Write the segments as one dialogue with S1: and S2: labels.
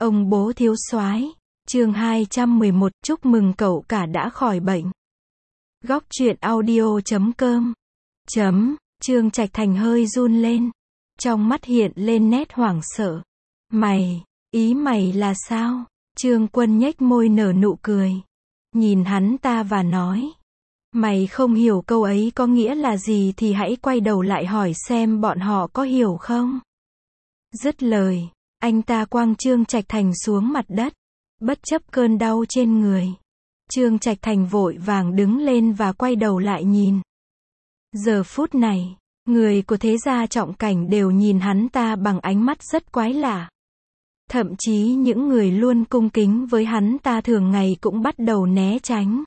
S1: Ông bố thiếu soái. Chương 211, chúc mừng cậu cả đã khỏi bệnh. Góc truyện audio.com. Trương Trạch Thành hơi run lên. Trong mắt hiện lên nét hoảng sợ. Ý mày là sao? Trương Quân nhếch môi nở nụ cười. Nhìn hắn ta và nói. Mày không hiểu câu ấy có nghĩa là gì thì hãy quay đầu lại hỏi xem bọn họ có hiểu không? Dứt lời, anh ta quăng Trương Trạch Thành xuống mặt đất. Bất chấp cơn đau trên người, Trương Trạch Thành vội vàng đứng lên và quay đầu lại nhìn. Giờ phút này, người của thế gia Trọng Cảnh đều nhìn hắn ta bằng ánh mắt rất quái lạ. Thậm chí những người luôn cung kính với hắn ta thường ngày cũng bắt đầu né tránh.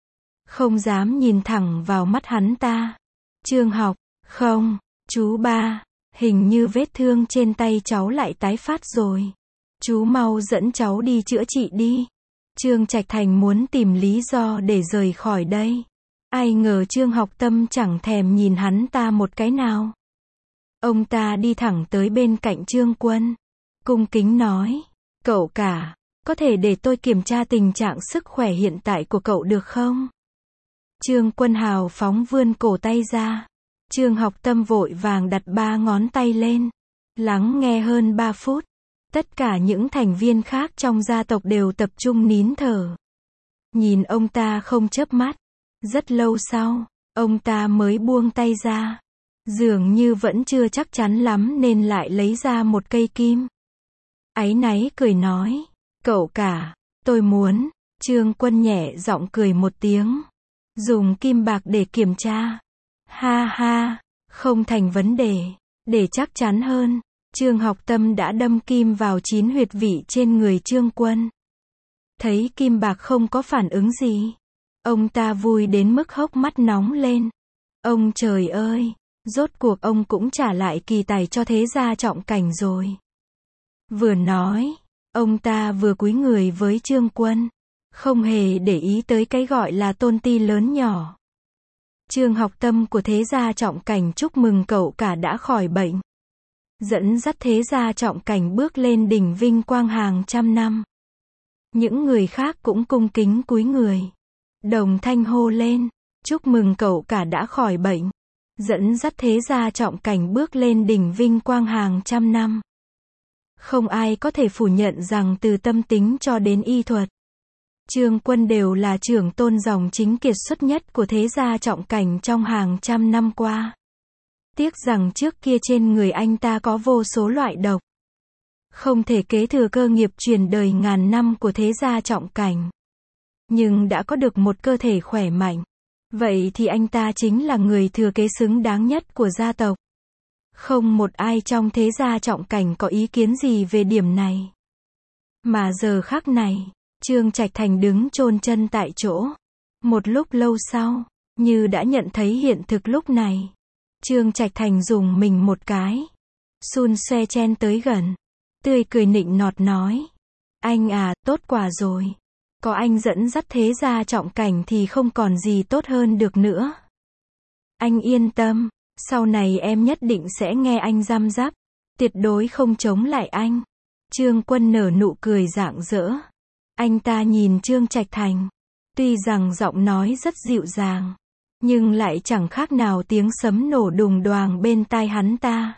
S1: Không dám nhìn thẳng vào mắt hắn ta. Trương Học, không, chú ba, hình như vết thương trên tay cháu lại tái phát rồi. Chú mau dẫn cháu đi chữa trị đi. Trương Trạch Thành muốn tìm lý do để rời khỏi đây. Ai ngờ Trương Học Tâm chẳng thèm nhìn hắn ta một cái nào. Ông ta đi thẳng tới bên cạnh Trương Quân. Cung kính nói, cậu cả, có thể để tôi kiểm tra tình trạng sức khỏe hiện tại của cậu được không? Trương Quân hào phóng vươn cổ tay ra. Trương Học Tâm vội vàng đặt 3 ngón tay lên. Lắng nghe hơn 3 phút. Tất cả những thành viên khác trong gia tộc đều tập trung nín thở. Nhìn ông ta không chớp mắt. Rất lâu sau, ông ta mới buông tay ra. Dường như vẫn chưa chắc chắn lắm nên lại lấy ra một cây kim. Áy náy cười nói, cậu cả, tôi muốn. Trương Quân nhẹ giọng cười một tiếng. Dùng kim bạc để kiểm tra. Ha ha, không thành vấn đề. Để chắc chắn hơn, Trương Học Tâm đã đâm kim vào 9 huyệt vị trên người Trương Quân. Thấy kim bạc không có phản ứng gì. Ông ta vui đến mức hốc mắt nóng lên. Ông trời ơi, rốt cuộc ông cũng trả lại kỳ tài cho thế gia Trọng Cảnh rồi. Vừa nói, ông ta vừa cúi người với Trương Quân. Không hề để ý tới cái gọi là tôn ti lớn nhỏ. Trương Học Tâm của thế gia Trọng Cảnh chúc mừng cậu cả đã khỏi bệnh. Dẫn dắt thế gia Trọng Cảnh bước lên đỉnh vinh quang hàng trăm năm. Những người khác cũng cung kính cúi người. Đồng thanh hô lên, chúc mừng cậu cả đã khỏi bệnh. Dẫn dắt thế gia Trọng Cảnh bước lên đỉnh vinh quang hàng trăm năm. Không ai có thể phủ nhận rằng từ tâm tính cho đến y thuật, Trương Quân đều là trưởng tôn dòng chính kiệt xuất nhất của thế gia Trọng Cảnh trong hàng trăm năm qua. Tiếc rằng trước kia trên người anh ta có vô số loại độc. Không thể kế thừa cơ nghiệp truyền đời ngàn năm của thế gia Trọng Cảnh. Nhưng đã có được một cơ thể khỏe mạnh. Vậy thì anh ta chính là người thừa kế xứng đáng nhất của gia tộc. Không một ai trong thế gia Trọng Cảnh có ý kiến gì về điểm này. Mà giờ khắc này, Trương Trạch Thành đứng chôn chân tại chỗ. Một lúc lâu sau, như đã nhận thấy hiện thực lúc này, Trương Trạch Thành dùng mình một cái. Xun xoe chen tới gần. Tươi cười nịnh nọt nói. Anh à, tốt quả rồi. Có anh dẫn dắt thế gia Trọng Cảnh thì không còn gì tốt hơn được nữa. Anh yên tâm, sau này em nhất định sẽ nghe anh răm rắp. Tuyệt đối không chống lại anh. Trương Quân nở nụ cười rạng rỡ. Anh ta nhìn Trương Trạch Thành. Tuy rằng giọng nói rất dịu dàng, nhưng lại chẳng khác nào tiếng sấm nổ đùng đoàng bên tai hắn ta.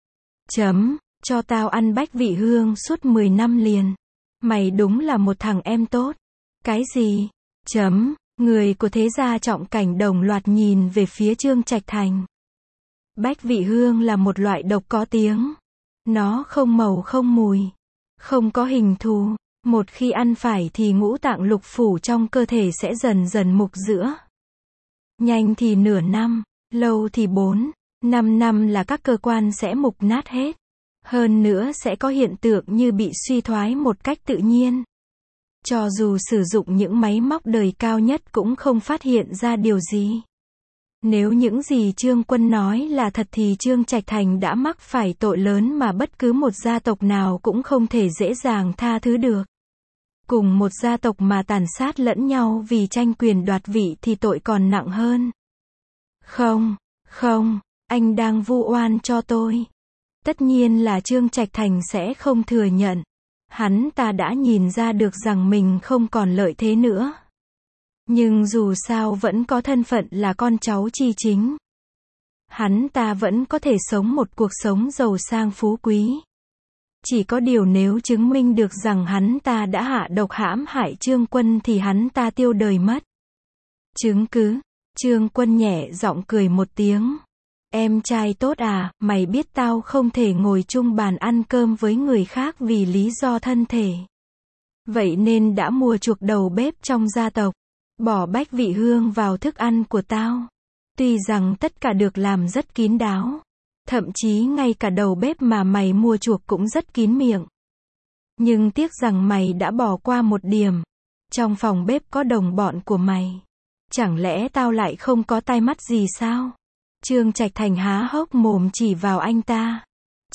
S1: Cho tao ăn bách vị hương suốt 10 năm liền. Mày đúng là một thằng em tốt. Cái gì? Người của thế gia Trọng Cảnh đồng loạt nhìn về phía Trương Trạch Thành. Bách vị hương là một loại độc có tiếng. Nó không màu không mùi, không có hình thù. Một khi ăn phải thì ngũ tạng lục phủ trong cơ thể sẽ dần dần mục rữa. Nhanh thì nửa năm, lâu thì 4-5 năm là các cơ quan sẽ mục nát hết. Hơn nữa sẽ có hiện tượng như bị suy thoái một cách tự nhiên. Cho dù sử dụng những máy móc đời cao nhất cũng không phát hiện ra điều gì. Nếu những gì Trương Quân nói là thật thì Trương Trạch Thành đã mắc phải tội lớn mà bất cứ một gia tộc nào cũng không thể dễ dàng tha thứ được. Cùng một gia tộc mà tàn sát lẫn nhau vì tranh quyền đoạt vị thì tội còn nặng hơn. Không, anh đang vu oan cho tôi. Tất nhiên là Trương Trạch Thành sẽ không thừa nhận. Hắn ta đã nhìn ra được rằng mình không còn lợi thế nữa. Nhưng dù sao vẫn có thân phận là con cháu Chi Chính. Hắn ta vẫn có thể sống một cuộc sống giàu sang phú quý. Chỉ có điều nếu chứng minh được rằng hắn ta đã hạ độc hãm hại Trương Quân thì hắn ta tiêu đời mất. Chứng cứ. Trương Quân nhẹ giọng cười một tiếng. Em trai tốt à, mày biết tao không thể ngồi chung bàn ăn cơm với người khác vì lý do thân thể. Vậy nên đã mua chuộc đầu bếp trong gia tộc. Bỏ Bách Vị Hương vào thức ăn của tao. Tuy rằng tất cả được làm rất kín đáo. Thậm chí ngay cả đầu bếp mà mày mua chuộc cũng rất kín miệng. Nhưng tiếc rằng mày đã bỏ qua một điểm. Trong phòng bếp có đồng bọn của mày. Chẳng lẽ tao lại không có tai mắt gì sao? Trương Trạch Thành há hốc mồm chỉ vào anh ta.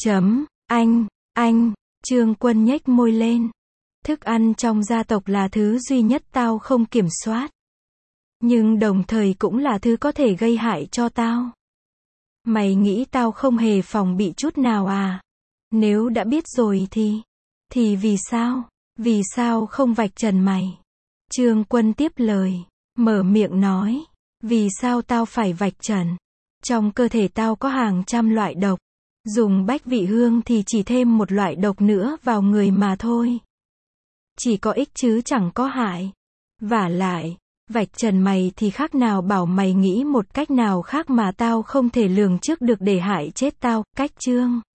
S1: Anh, Trương Quân nhếch môi lên. Thức ăn trong gia tộc là thứ duy nhất tao không kiểm soát. Nhưng đồng thời cũng là thứ có thể gây hại cho tao. Mày nghĩ tao không hề phòng bị chút nào à? Nếu đã biết rồi thì vì sao? Vì sao không vạch trần mày? Trương Quân tiếp lời, mở miệng nói. Vì sao tao phải vạch trần? Trong cơ thể tao có hàng trăm loại độc. Dùng Bách Vị Hương thì chỉ thêm một loại độc nữa vào người mà thôi. Chỉ có ích chứ chẳng có hại. Vả lại, vạch trần mày thì khác nào bảo mày nghĩ một cách nào khác mà tao không thể lường trước được để hại chết tao, cách Trương